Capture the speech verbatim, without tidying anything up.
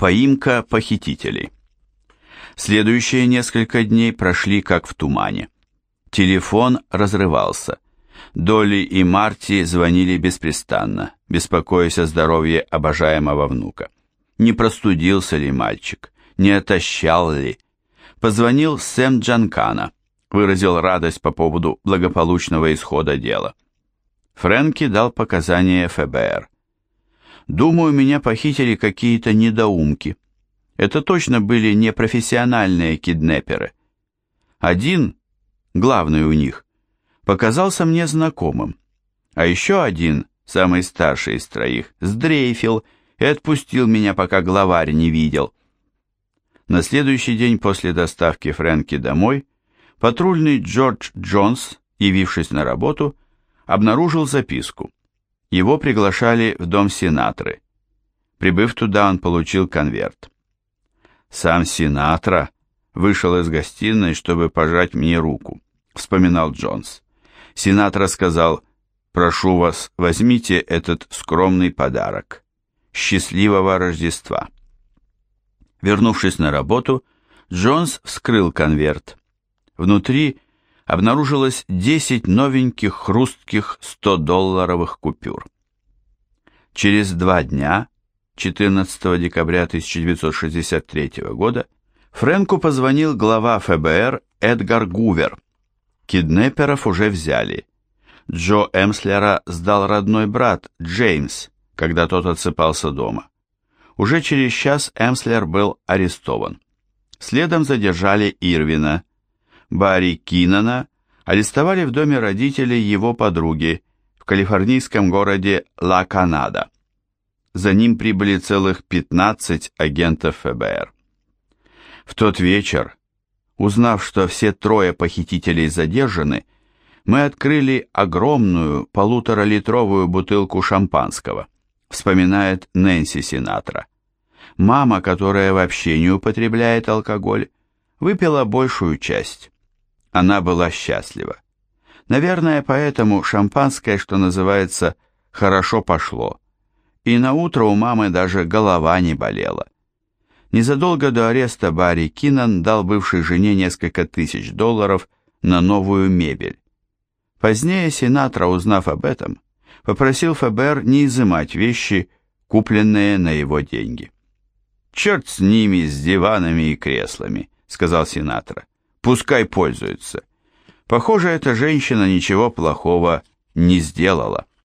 Поимка похитителей. Следующие несколько дней прошли как в тумане. Телефон разрывался. Долли и Марти звонили беспрестанно, беспокоясь о здоровье обожаемого внука. Не простудился ли мальчик? Не отощал ли? Позвонил Сэм Джанкана, выразил радость по поводу благополучного исхода дела. Фрэнки дал показания эф бэ эр. «Думаю, меня похитили какие-то недоумки. Это точно были не профессиональные киднеперы. Один, главный у них, показался мне знакомым, а еще один, самый старший из троих, сдрейфил и отпустил меня, пока главарь не видел». На следующий день после доставки Фрэнки домой патрульный Джордж Джонс, явившись на работу, обнаружил записку. Его приглашали в дом Синатры. Прибыв туда, он получил конверт. «Сам Синатра вышел из гостиной, чтобы пожать мне руку», — вспоминал Джонс. Синатра сказал: «Прошу вас, возьмите этот скромный подарок. Счастливого Рождества». Вернувшись на работу, Джонс вскрыл конверт. Внутри обнаружилось десять новеньких хрустких сто-долларовых купюр. Через два дня, четырнадцатого декабря тысяча девятьсот шестьдесят третьего года, Фрэнку позвонил глава эф бэ эр Эдгар Гувер. Киднеперов уже взяли. Джо Эмслера сдал родной брат Джеймс, когда тот отсыпался дома. Уже через час Эмслер был арестован. Следом задержали Ирвина. Барри Киннона арестовали в доме родителей его подруги в калифорнийском городе Ла-Канада. За ним прибыли целых пятнадцать агентов эф бэ эр. В тот вечер, узнав, что все трое похитителей задержаны, мы открыли огромную полуторалитровую бутылку шампанского, вспоминает Нэнси Синатра. Мама, которая вообще не употребляет алкоголь, выпила большую часть. Она была счастлива. Наверное, поэтому шампанское, что называется, хорошо пошло. И на утро у мамы даже голова не болела. Незадолго до ареста Барри Киннон дал бывшей жене несколько тысяч долларов на новую мебель. Позднее Синатра, узнав об этом, попросил эф бэ эр не изымать вещи, купленные на его деньги. «Черт с ними, с диванами и креслами», — сказал Синатра. «Пускай пользуются. Похоже, эта женщина ничего плохого не сделала».